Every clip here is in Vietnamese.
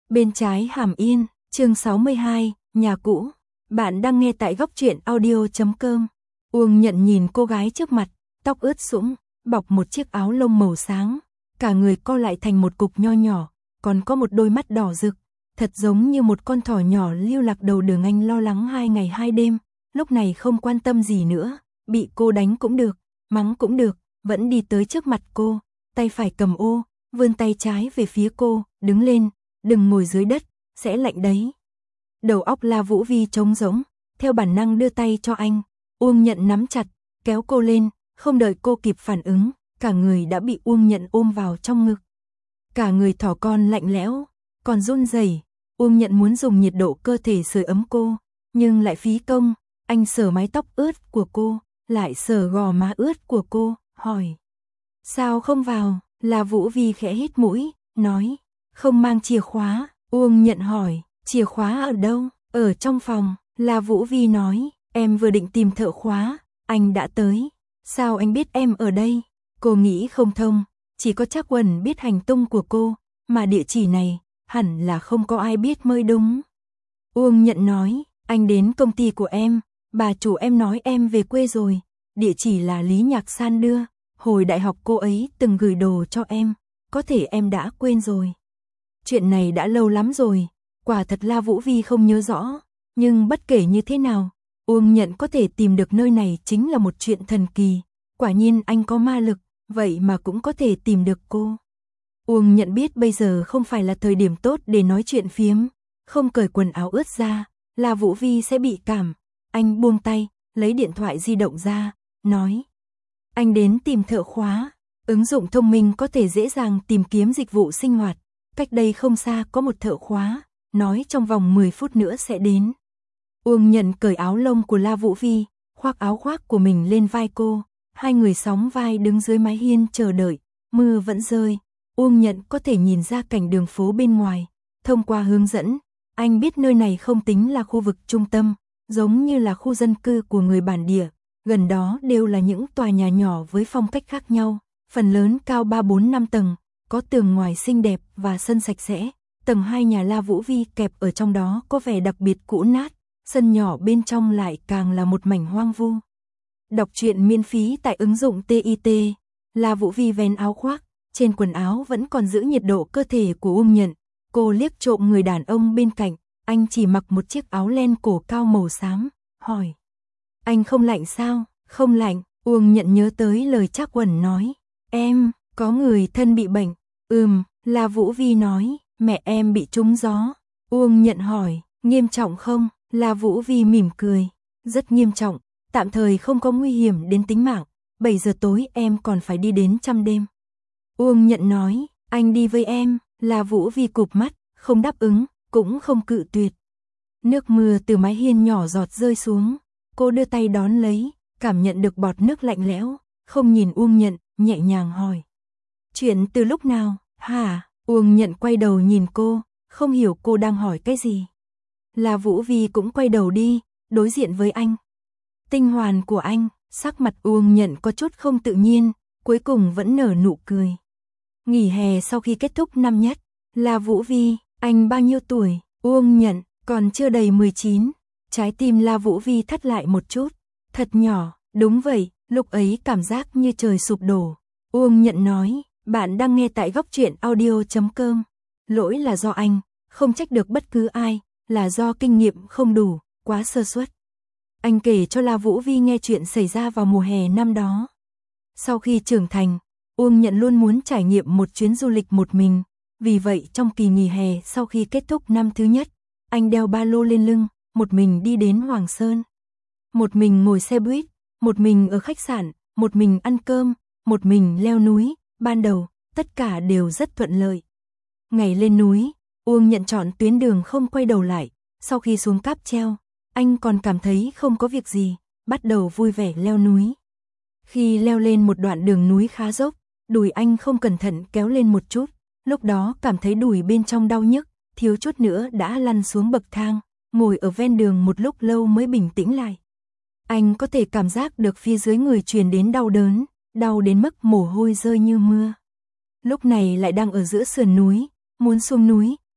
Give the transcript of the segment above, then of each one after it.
Bên trái Hàm Yên, chương 62, nhà cũ. Bạn đang nghe tại góc truyện audio.com. Uông Nhận nhìn cô gái trước mặt, tóc ướt sũng, bọc một chiếc áo lông màu sáng, cả người co lại thành một cục nho nhỏ, còn có một đôi mắt đỏ rực, thật giống như một con thỏ nhỏ lưu lạc đầu đường. Anh lo lắng 2 ngày 2 đêm, lúc này không quan tâm gì nữa, bị cô đánh cũng được, mắng cũng được, vẫn đi tới trước mặt cô, tay phải cầm ô, vươn tay trái về phía cô, đứng lên, đừng ngồi dưới đất, sẽ lạnh đấy. Đầu óc La Vũ Vi trống rỗng, theo bản năng đưa tay cho anh, Uông Nhận nắm chặt, kéo cô lên, không đợi cô kịp phản ứng, cả người đã bị Uông Nhận ôm vào trong ngực. Cả người thỏ con lạnh lẽo, còn run rẩy. Uông Nhận muốn dùng nhiệt độ cơ thể sưởi ấm cô, nhưng lại phí công. Anh sờ mái tóc ướt của cô, lại sờ gò má ướt của cô, hỏi: sao không vào? La Vũ Vi khẽ hít mũi, nói: không mang chìa khóa. Uông Nhận hỏi: chìa khóa ở đâu? Ở trong phòng. La Vũ Vi nói: em vừa định tìm thợ khóa, anh đã tới. Sao anh biết em ở đây? Cô nghĩ không thông, chỉ có Trác Quần biết hành tung của cô, mà địa chỉ này hẳn là không có ai biết mới đúng. Uông Nhận nói: anh đến công ty của em, bà chủ em nói em về quê rồi, địa chỉ là Lý Nhạc San đưa, hồi đại học cô ấy từng gửi đồ cho em, có thể em đã quên rồi. Chuyện này đã lâu lắm rồi, quả thật La Vũ Vi không nhớ rõ, nhưng bất kể như thế nào, Uông Nhận có thể tìm được nơi này chính là một chuyện thần kỳ, quả nhiên anh có ma lực, vậy mà cũng có thể tìm được cô. Uông Nhận biết bây giờ không phải là thời điểm tốt để nói chuyện phiếm, không cởi quần áo ướt ra, La Vũ Vi sẽ bị cảm. Anh buông tay, lấy điện thoại di động ra, nói: anh đến tìm thợ khóa, ứng dụng thông minh có thể dễ dàng tìm kiếm dịch vụ sinh hoạt, cách đây không xa có một thợ khóa, nói trong vòng 10 phút nữa sẽ đến. Uông Nhận cởi áo lông của La Vũ Vi, khoác áo khoác của mình lên vai cô, hai người sóng vai đứng dưới mái hiên chờ đợi, mưa vẫn rơi, Uông Nhận có thể nhìn ra cảnh đường phố bên ngoài, thông qua hướng dẫn, anh biết nơi này không tính là khu vực trung tâm, giống như là khu dân cư của người bản địa, gần đó đều là những tòa nhà nhỏ với phong cách khác nhau, phần lớn cao 3-4-5 tầng, có tường ngoài xinh đẹp và sân sạch sẽ. Tầng 2 nhà La Vũ Vi kẹp ở trong đó có vẻ đặc biệt cũ nát, sân nhỏ bên trong lại càng là một mảnh hoang vu. Đọc truyện miễn phí tại ứng dụng TIT. La Vũ Vi vén áo khoác, trên quần áo vẫn còn giữ nhiệt độ cơ thể của Uông Nhận. Cô liếc trộm người đàn ông bên cạnh, anh chỉ mặc một chiếc áo len cổ cao màu xám, hỏi: anh không lạnh sao? Không lạnh. Uông Nhận nhớ tới lời Trác Quần nói: em có người thân bị bệnh. La Vũ Vi nói: mẹ em bị trúng gió. Uông Nhận hỏi: nghiêm trọng không? La Vũ Vi mỉm cười: rất nghiêm trọng, tạm thời không có nguy hiểm đến tính mạng, 7 giờ tối em còn phải đi đến Trăm Đêm. Uông Nhận nói: anh đi với em. La Vũ Vi cụp mắt, không đáp ứng, cũng không cự tuyệt. Nước mưa từ mái hiên nhỏ giọt rơi xuống, cô đưa tay đón lấy, cảm nhận được bọt nước lạnh lẽo, không nhìn Uông Nhận, nhẹ nhàng hỏi: chuyện từ lúc nào? Hả? Uông Nhận quay đầu nhìn cô, không hiểu cô đang hỏi cái gì. La Vũ Vi cũng quay đầu đi, đối diện với anh. Tinh hoàn của anh. Sắc mặt Uông Nhận có chút không tự nhiên, cuối cùng vẫn nở nụ cười. Nghỉ hè sau khi kết thúc năm nhất. La Vũ Vi: anh bao nhiêu tuổi? Uông Nhận: còn chưa đầy 19. Trái tim La Vũ Vi thắt lại một chút. Thật nhỏ. Đúng vậy, lúc ấy cảm giác như trời sụp đổ. Uông Nhận nói: bạn đang nghe tại góc truyện audio.com. Lỗi là do anh, không trách được bất cứ ai, là do kinh nghiệm không đủ, quá sơ suất. Anh kể cho La Vũ Vi nghe chuyện xảy ra vào mùa hè năm đó. Sau khi trưởng thành, Uông Nhận luôn muốn trải nghiệm một chuyến du lịch một mình, vì vậy trong kỳ nghỉ hè sau khi kết thúc năm thứ nhất, anh đeo ba lô lên lưng, một mình đi đến Hoàng Sơn. Một mình ngồi xe buýt, một mình ở khách sạn, một mình ăn cơm, một mình leo núi, ban đầu, tất cả đều rất thuận lợi. Ngày lên núi, Uông Nhận chọn tuyến đường không quay đầu lại, sau khi xuống cáp treo, anh còn cảm thấy không có việc gì, bắt đầu vui vẻ leo núi. Khi leo lên một đoạn đường núi khá dốc, đùi anh không cẩn thận kéo lên một chút, lúc đó cảm thấy đùi bên trong đau nhức, thiếu chút nữa đã lăn xuống bậc thang, ngồi ở ven đường một lúc lâu mới bình tĩnh lại. Anh có thể cảm giác được phía dưới người truyền đến đau đớn, đau đến mức mồ hôi rơi như mưa. Lúc này lại đang ở giữa sườn núi, muốn xuống núi,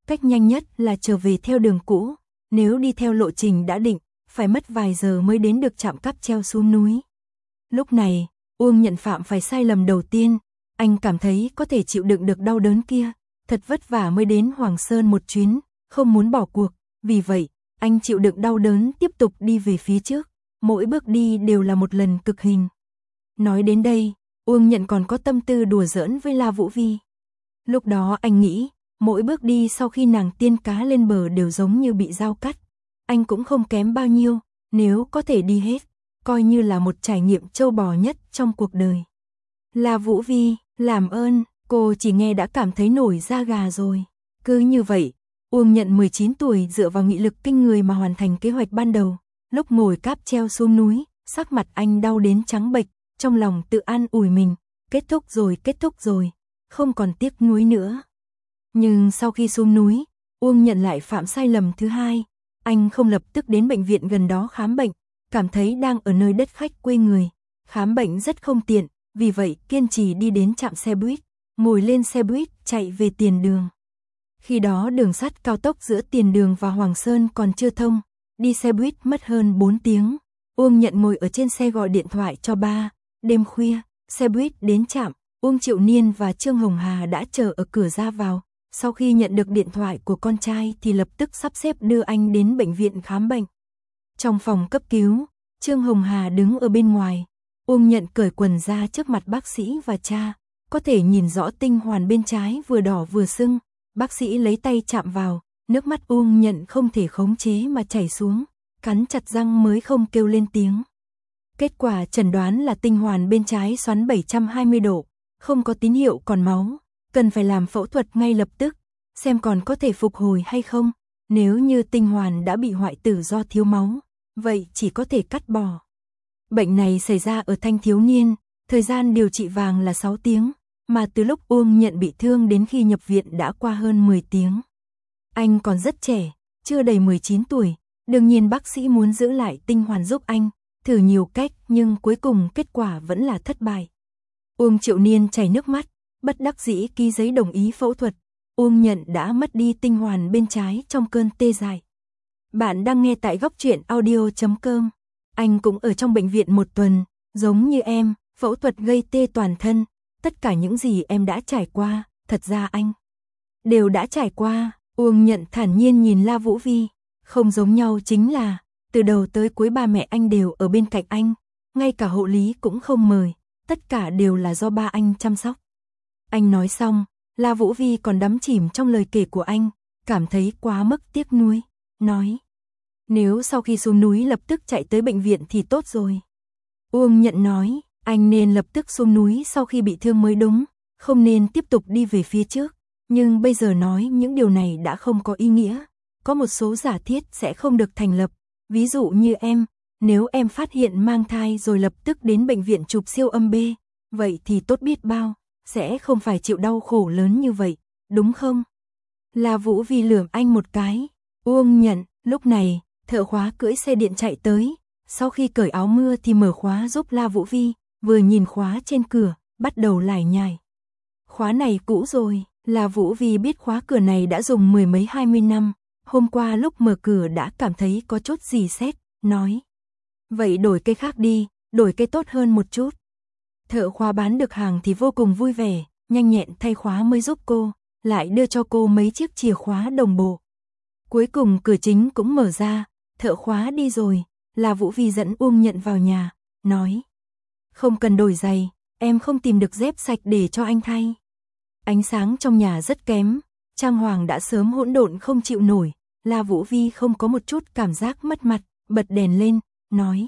cách nhanh nhất là trở về theo đường cũ, nếu đi theo lộ trình đã định, phải mất vài giờ mới đến được trạm cáp treo xuống núi. Lúc này, Uông Nhận phạm phải sai lầm đầu tiên, anh cảm thấy có thể chịu đựng được đau đớn kia, thật vất vả mới đến Hoàng Sơn một chuyến, không muốn bỏ cuộc, vì vậy, anh chịu đựng đau đớn tiếp tục đi về phía trước, mỗi bước đi đều là một lần cực hình. Nói đến đây, Uông Nhận còn có tâm tư đùa giỡn với La Vũ Vi. Lúc đó anh nghĩ, mỗi bước đi sau khi nàng tiên cá lên bờ đều giống như bị dao cắt. Anh cũng không kém bao nhiêu, nếu có thể đi hết, coi như là một trải nghiệm trâu bò nhất trong cuộc đời. La Vũ Vi, làm ơn, cô chỉ nghe đã cảm thấy nổi da gà rồi. Cứ như vậy, Uông Nhận 19 tuổi dựa vào nghị lực kinh người mà hoàn thành kế hoạch ban đầu. Lúc ngồi cáp treo xuống núi, sắc mặt anh đau đến trắng bệch, trong lòng tự an ủi mình, kết thúc rồi, không còn tiếc nuối nữa. Nhưng sau khi xuống núi, Uông Nhận lại phạm sai lầm thứ hai, anh không lập tức đến bệnh viện gần đó khám bệnh, cảm thấy đang ở nơi đất khách quê người, khám bệnh rất không tiện, vì vậy kiên trì đi đến trạm xe buýt, ngồi lên xe buýt chạy về Tiền Đường. Khi đó đường sắt cao tốc giữa Tiền Đường và Hoàng Sơn còn chưa thông, đi xe buýt mất hơn 4 tiếng. Uông Nhận ngồi ở trên xe gọi điện thoại cho ba, đêm khuya, xe buýt đến trạm, Uông Triệu Niên và Trương Hồng Hà đã chờ ở cửa ra vào. Sau khi nhận được điện thoại của con trai thì lập tức sắp xếp đưa anh đến bệnh viện khám bệnh. Trong phòng cấp cứu, Trương Hồng Hà đứng ở bên ngoài. Uông Nhận cởi quần ra trước mặt bác sĩ và cha, có thể nhìn rõ tinh hoàn bên trái vừa đỏ vừa sưng. Bác sĩ lấy tay chạm vào, nước mắt Uông Nhận không thể khống chế mà chảy xuống, cắn chặt răng mới không kêu lên tiếng. Kết quả chẩn đoán là tinh hoàn bên trái xoắn 720 độ, không có tín hiệu còn máu, cần phải làm phẫu thuật ngay lập tức, xem còn có thể phục hồi hay không. Nếu như tinh hoàn đã bị hoại tử do thiếu máu, vậy chỉ có thể cắt bỏ. Bệnh này xảy ra ở thanh thiếu niên, thời gian điều trị vàng là 6 tiếng, mà từ lúc Uông Nhận bị thương đến khi nhập viện đã qua hơn 10 tiếng. Anh còn rất trẻ, chưa đầy 19 tuổi, đương nhiên bác sĩ muốn giữ lại tinh hoàn giúp anh, thử nhiều cách nhưng cuối cùng kết quả vẫn là thất bại. Uông Triệu Niên chảy nước mắt, bất đắc dĩ ký giấy đồng ý phẫu thuật. Uông Nhận đã mất đi tinh hoàn bên trái trong cơn tê dại. Bạn đang nghe tại Góc Truyện Audio.com. Anh cũng ở trong bệnh viện một tuần, giống như em, phẫu thuật gây tê toàn thân. Tất cả những gì em đã trải qua, thật ra anh đều đã trải qua. Uông Nhận thản nhiên nhìn La Vũ Vi. Không giống nhau chính là, từ đầu tới cuối ba mẹ anh đều ở bên cạnh anh, ngay cả hộ lý cũng không mời, tất cả đều là do ba anh chăm sóc. Anh nói xong, La Vũ Vi còn đắm chìm trong lời kể của anh, cảm thấy quá mức tiếc nuối, nói: nếu sau khi xuống núi lập tức chạy tới bệnh viện thì tốt rồi. Uông Nhận nói: anh nên lập tức xuống núi sau khi bị thương mới đúng, không nên tiếp tục đi về phía trước. Nhưng bây giờ nói những điều này đã không có ý nghĩa. Có một số giả thiết sẽ không được thành lập. Ví dụ như em, nếu em phát hiện mang thai rồi lập tức đến bệnh viện chụp siêu âm B, vậy thì tốt biết bao, sẽ không phải chịu đau khổ lớn như vậy, đúng không? La Vũ Vi lườm anh một cái. Uông Nhận, lúc này, thợ khóa cưỡi xe điện chạy tới. Sau khi cởi áo mưa thì mở khóa giúp La Vũ Vi, vừa nhìn khóa trên cửa, bắt đầu lải nhải. Khóa này cũ rồi, La Vũ Vi biết khóa cửa này đã dùng 10 mấy 20 năm. Hôm qua lúc mở cửa đã cảm thấy có chút gì sét, nói: vậy đổi cây khác đi, đổi cây tốt hơn một chút. Thợ khóa bán được hàng thì vô cùng vui vẻ, nhanh nhẹn thay khóa mới giúp cô, lại đưa cho cô mấy chiếc chìa khóa đồng bộ. Cuối cùng cửa chính cũng mở ra, thợ khóa đi rồi, La Vũ Vi dẫn Uông Nhận vào nhà, nói: không cần đổi giày, em không tìm được dép sạch để cho anh thay. Ánh sáng trong nhà rất kém, trang hoàng đã sớm hỗn độn không chịu nổi. La Vũ Vi không có một chút cảm giác mất mặt, bật đèn lên, nói: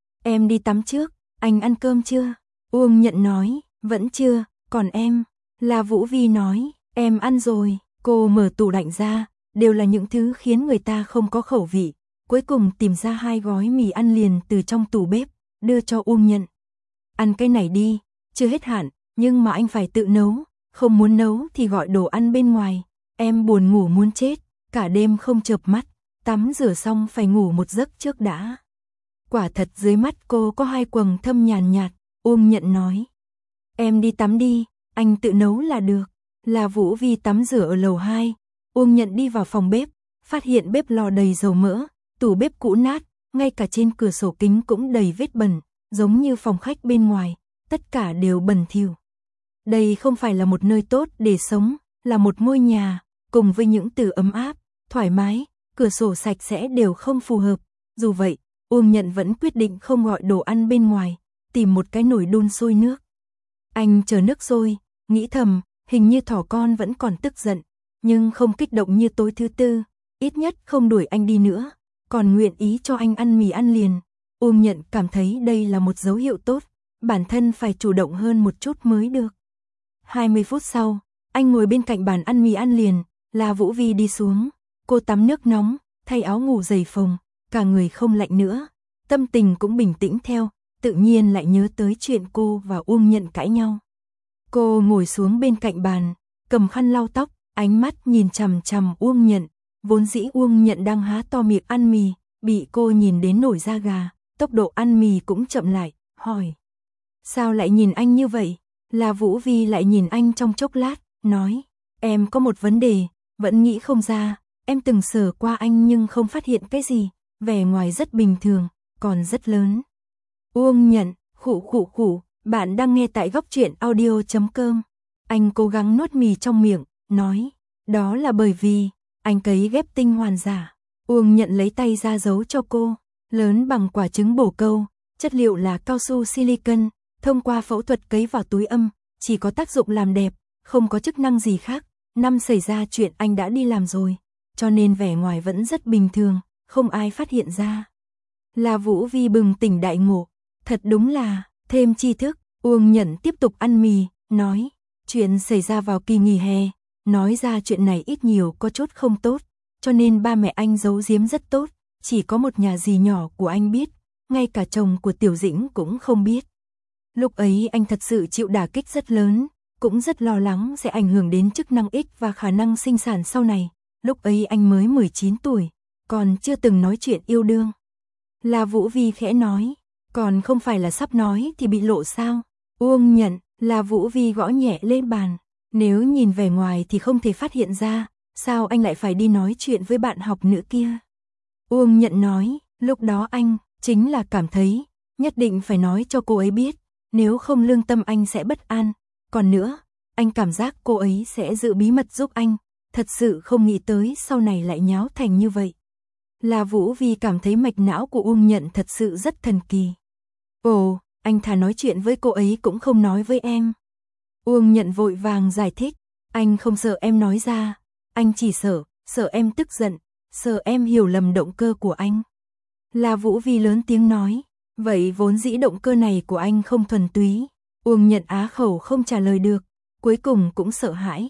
em đi tắm trước, anh ăn cơm chưa? Uông Nhận nói: vẫn chưa, còn em? La Vũ Vi nói: em ăn rồi. Cô mở tủ lạnh ra, đều là những thứ khiến người ta không có khẩu vị. Cuối cùng tìm ra 2 gói mì ăn liền từ trong tủ bếp, đưa cho Uông Nhận. Ăn cái này đi, chưa hết hạn, nhưng mà anh phải tự nấu, không muốn nấu thì gọi đồ ăn bên ngoài. Em buồn ngủ muốn chết, cả đêm không chợp mắt, tắm rửa xong phải ngủ một giấc trước đã. Quả thật dưới mắt cô có 2 quầng thâm nhàn nhạt, Uông Nhận nói: em đi tắm đi, anh tự nấu là được. La Vũ Vi tắm rửa ở lầu 2, Uông Nhận đi vào phòng bếp, phát hiện bếp lò đầy dầu mỡ, tủ bếp cũ nát, ngay cả trên cửa sổ kính cũng đầy vết bẩn, giống như phòng khách bên ngoài, tất cả đều bẩn thỉu. Đây không phải là một nơi tốt để sống, là một ngôi nhà, cùng với những từ ấm áp, thoải mái, cửa sổ sạch sẽ đều không phù hợp. Dù vậy, Uông Nhận vẫn quyết định không gọi đồ ăn bên ngoài, tìm một cái nồi đun sôi nước. Anh chờ nước sôi, nghĩ thầm, hình như thỏ con vẫn còn tức giận, nhưng không kích động như tối thứ tư, ít nhất không đuổi anh đi nữa, còn nguyện ý cho anh ăn mì ăn liền. Uông Nhận cảm thấy đây là một dấu hiệu tốt, bản thân phải chủ động hơn một chút mới được. 20 phút sau, anh ngồi bên cạnh bàn ăn mì ăn liền, La Vũ Vi đi xuống, cô tắm nước nóng, thay áo ngủ dày phồng, cả người không lạnh nữa, tâm tình cũng bình tĩnh theo, tự nhiên lại nhớ tới chuyện cô và Uông Nhận cãi nhau. Cô ngồi xuống bên cạnh bàn, cầm khăn lau tóc, ánh mắt nhìn chằm chằm Uông Nhận, vốn dĩ Uông Nhận đang há to miệng ăn mì, bị cô nhìn đến nổi da gà, tốc độ ăn mì cũng chậm lại, hỏi: "Sao lại nhìn anh như vậy?" La Vũ Vi lại nhìn anh trong chốc lát, nói: "Em có một vấn đề, vẫn nghĩ không ra, em từng sờ qua anh nhưng không phát hiện cái gì, vẻ ngoài rất bình thường, còn rất lớn." Uông Nhận, khụ, bạn đang nghe tại Góc Truyện Audio.com. Anh cố gắng nuốt mì trong miệng, nói: "Đó là bởi vì anh cấy ghép tinh hoàn giả." Uông Nhận lấy tay ra giấu cho cô, lớn bằng quả trứng bồ câu, chất liệu là cao su silicon, thông qua phẫu thuật cấy vào túi âm, chỉ có tác dụng làm đẹp, không có chức năng gì khác. Năm xảy ra chuyện anh đã đi làm rồi, cho nên vẻ ngoài vẫn rất bình thường, không ai phát hiện ra. La Vũ Vi bừng tỉnh đại ngộ, thật đúng là thêm tri thức. Uông Nhận tiếp tục ăn mì, nói: "Chuyện xảy ra vào kỳ nghỉ hè, nói ra chuyện này ít nhiều có chút không tốt, cho nên ba mẹ anh giấu giếm rất tốt, chỉ có một nhà dì nhỏ của anh biết, ngay cả chồng của Tiểu Dĩnh cũng không biết. Lúc ấy anh thật sự chịu đả kích rất lớn, cũng rất lo lắng sẽ ảnh hưởng đến chức năng X và khả năng sinh sản sau này. Lúc ấy anh mới 19 tuổi, còn chưa từng nói chuyện yêu đương." La Vũ Vi khẽ nói: "Còn không phải là sắp nói thì bị lộ sao?" Uông Nhận, La Vũ Vi gõ nhẹ lên bàn: "Nếu nhìn vẻ ngoài thì không thể phát hiện ra, sao anh lại phải đi nói chuyện với bạn học nữ kia?" Uông Nhận nói: "Lúc đó anh chính là cảm thấy nhất định phải nói cho cô ấy biết, nếu không lương tâm anh sẽ bất an. Còn nữa, anh cảm giác cô ấy sẽ giữ bí mật giúp anh, thật sự không nghĩ tới sau này lại nháo thành như vậy." La Vũ Vi cảm thấy mạch não của Uông Nhận thật sự rất thần kỳ. "Ồ, anh thà nói chuyện với cô ấy cũng không nói với em." Uông Nhận vội vàng giải thích: "Anh không sợ em nói ra, anh chỉ sợ em tức giận, sợ em hiểu lầm động cơ của anh." La Vũ Vi lớn tiếng nói: "Vậy vốn dĩ động cơ này của anh không thuần túy." Uông Nhận á khẩu không trả lời được, cuối cùng cũng sợ hãi.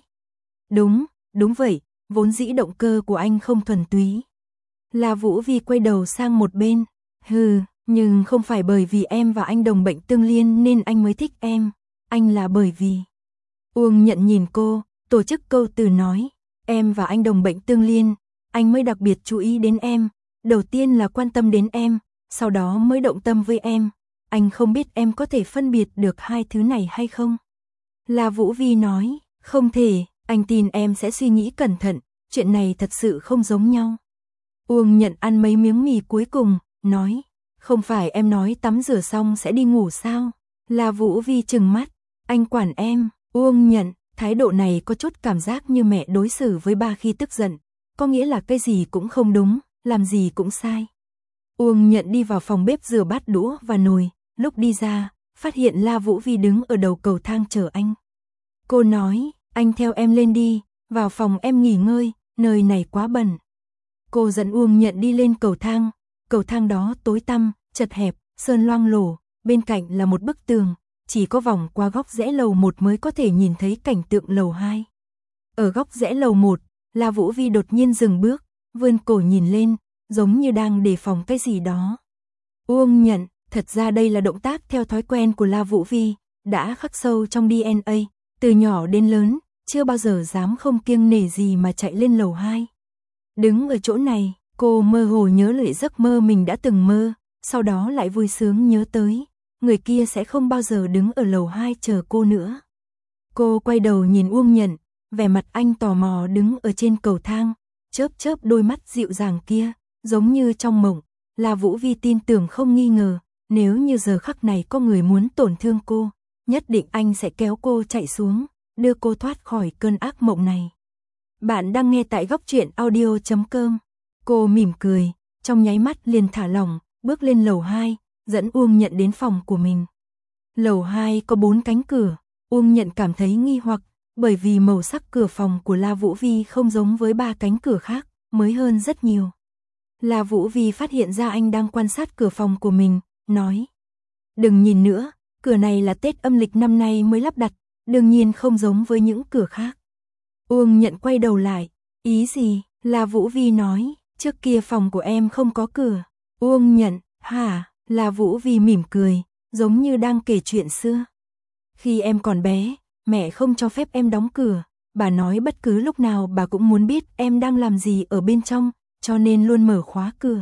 Đúng vậy, vốn dĩ động cơ của anh không thuần túy." La Vũ Vi quay đầu sang một bên: "Hừ, nhưng không phải bởi vì em và anh đồng bệnh tương liên nên anh mới thích em, anh là bởi vì..." Uông Nhận nhìn cô, tổ chức câu từ nói: "Em và anh đồng bệnh tương liên, anh mới đặc biệt chú ý đến em, đầu tiên là quan tâm đến em, sau đó mới động tâm với em. Anh không biết em có thể phân biệt được hai thứ này hay không?" La Vũ Vi nói: "Không thể, anh tin em sẽ suy nghĩ cẩn thận, chuyện này thật sự không giống nhau." Uông Nhận ăn mấy miếng mì cuối cùng, nói: "Không phải em nói tắm rửa xong sẽ đi ngủ sao?" La Vũ Vi trừng mắt: "Anh quản em." Uông Nhận, thái độ này có chút cảm giác như mẹ đối xử với ba khi tức giận, có nghĩa là cái gì cũng không đúng, làm gì cũng sai. Uông Nhận đi vào phòng bếp rửa bát đũa và nồi, lúc đi ra, phát hiện La Vũ Vi đứng ở đầu cầu thang chờ anh. Cô nói: "Anh theo em lên đi, vào phòng em nghỉ ngơi, nơi này quá bẩn." Cô dẫn Uông Nhận đi lên cầu thang đó tối tăm, chật hẹp, sơn loang lổ, bên cạnh là một bức tường, chỉ có vòng qua góc rẽ lầu 1 mới có thể nhìn thấy cảnh tượng lầu 2. Ở góc rẽ lầu 1, La Vũ Vi đột nhiên dừng bước, vươn cổ nhìn lên, giống như đang đề phòng cái gì đó. Uông Nhận, thật ra đây là động tác theo thói quen của La Vũ Vi, đã khắc sâu trong DNA, từ nhỏ đến lớn, chưa bao giờ dám không kiêng nể gì mà chạy lên lầu 2. Đứng ở chỗ này, cô mơ hồ nhớ lại giấc mơ mình đã từng mơ, sau đó lại vui sướng nhớ tới, người kia sẽ không bao giờ đứng ở lầu 2 chờ cô nữa. Cô quay đầu nhìn Uông Nhận, vẻ mặt anh tò mò đứng ở trên cầu thang, chớp chớp đôi mắt dịu dàng kia, giống như trong mộng. La Vũ Vi tin tưởng không nghi ngờ, nếu như giờ khắc này có người muốn tổn thương cô, nhất định anh sẽ kéo cô chạy xuống, đưa cô thoát khỏi cơn ác mộng này. Bạn đang nghe tại góc truyện audio.com. Cô mỉm cười, trong nháy mắt liền thả lỏng, bước lên lầu 2, dẫn Uông Nhận đến phòng của mình. Lầu 2 có 4 cánh cửa, Uông Nhận cảm thấy nghi hoặc, bởi vì màu sắc cửa phòng của La Vũ Vi không giống với 3 cánh cửa khác, mới hơn rất nhiều. La Vũ Vi phát hiện ra anh đang quan sát cửa phòng của mình, nói: "Đừng nhìn nữa, cửa này là Tết âm lịch năm nay mới lắp đặt, đương nhiên không giống với những cửa khác." Uông Nhận quay đầu lại, "Ý gì?" La Vũ Vi nói, "Trước kia phòng của em không có cửa." Uông Nhận, "Hả?" La Vũ Vi mỉm cười, giống như đang kể chuyện xưa. "Khi em còn bé, mẹ không cho phép em đóng cửa, bà nói bất cứ lúc nào bà cũng muốn biết em đang làm gì ở bên trong, cho nên luôn mở khóa cửa.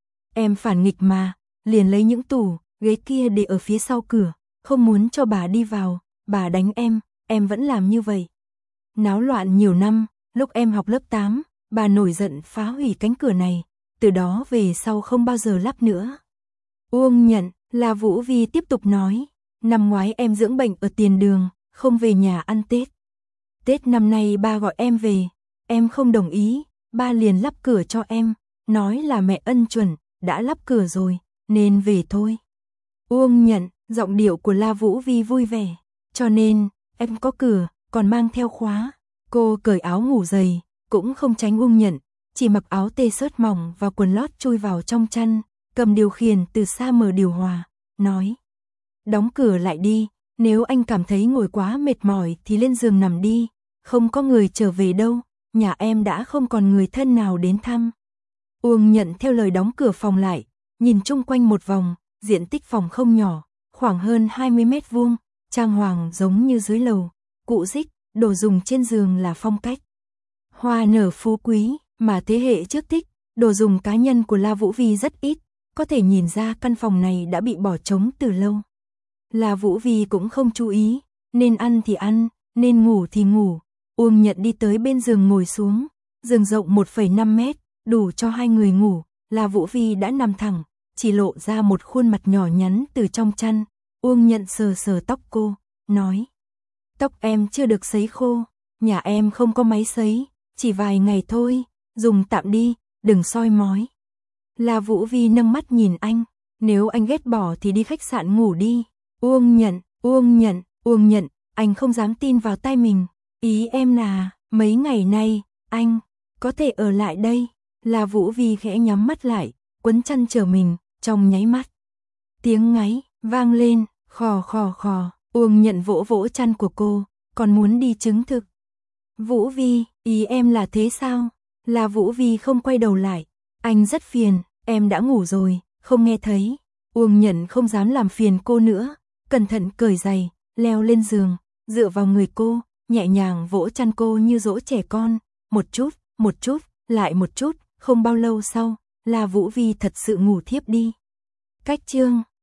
Em phản nghịch mà, liền lấy những tủ, ghế kia để ở phía sau cửa, không muốn cho bà đi vào, bà đánh em vẫn làm như vậy. Náo loạn nhiều năm, lúc em học lớp 8, bà nổi giận phá hủy cánh cửa này, từ đó về sau không bao giờ lắp nữa." Uông Nhận, La Vũ Vi tiếp tục nói, "Năm ngoái em dưỡng bệnh ở tiền đường, không về nhà ăn Tết. Tết năm nay ba gọi em về, em không đồng ý, ba liền lắp cửa cho em, nói là mẹ ân chuẩn, đã lắp cửa rồi, nên về thôi." Uông Nhận, giọng điệu của La Vũ Vi vui vẻ, "Cho nên, em có cửa, còn mang theo khóa." Cô cởi áo ngủ dày, cũng không tránh Uông Nhận, chỉ mặc áo t-shirt mỏng và quần lót chui vào trong chăn, cầm điều khiển từ xa mở điều hòa, nói: "Đóng cửa lại đi, nếu anh cảm thấy ngồi quá mệt mỏi thì lên giường nằm đi, không có người trở về đâu, nhà em đã không còn người thân nào đến thăm." Uông Nhận theo lời đóng cửa phòng lại, nhìn chung quanh một vòng, diện tích phòng không nhỏ, khoảng hơn 20 mét vuông, trang hoàng giống như dưới lầu, cụ dích, đồ dùng trên giường là phong cách hoa nở phú quý, mà thế hệ trước thích, đồ dùng cá nhân của La Vũ Vi rất ít, có thể nhìn ra căn phòng này đã bị bỏ trống từ lâu. La Vũ Vi cũng không chú ý, nên ăn thì ăn, nên ngủ thì ngủ. Uông Nhận đi tới bên giường ngồi xuống, giường rộng 1,5 mét, đủ cho 2 người ngủ. La Vũ Vi đã nằm thẳng, chỉ lộ ra một khuôn mặt nhỏ nhắn từ trong chăn. Uông Nhận sờ sờ tóc cô, nói: "Tóc em chưa được sấy khô, nhà em không có máy sấy, chỉ vài ngày thôi, dùng tạm đi, đừng soi mói." La Vũ Vi nâng mắt nhìn anh, "Nếu anh ghét bỏ thì đi khách sạn ngủ đi." Uông Nhận, anh không dám tin vào tai mình. "Ý em là, mấy ngày nay, anh có thể ở lại đây." La Vũ Vi khẽ nhắm mắt lại, quấn chăn chờ mình, trong nháy mắt. Tiếng ngáy vang lên, khò khò khò, Uông Nhận vỗ vỗ chăn của cô, "Còn muốn đi chứng thực." "Vũ Vi, ý em là thế sao?" La Vũ Vi không quay đầu lại, "Anh rất phiền, em đã ngủ rồi, không nghe thấy." Uông Nhận không dám làm phiền cô nữa, cẩn thận cởi giày, leo lên giường, dựa vào người cô, nhẹ nhàng vỗ chăn cô như dỗ trẻ con, một chút, lại một chút, không bao lâu sau, La Vũ Vi thật sự ngủ thiếp đi. Cách chương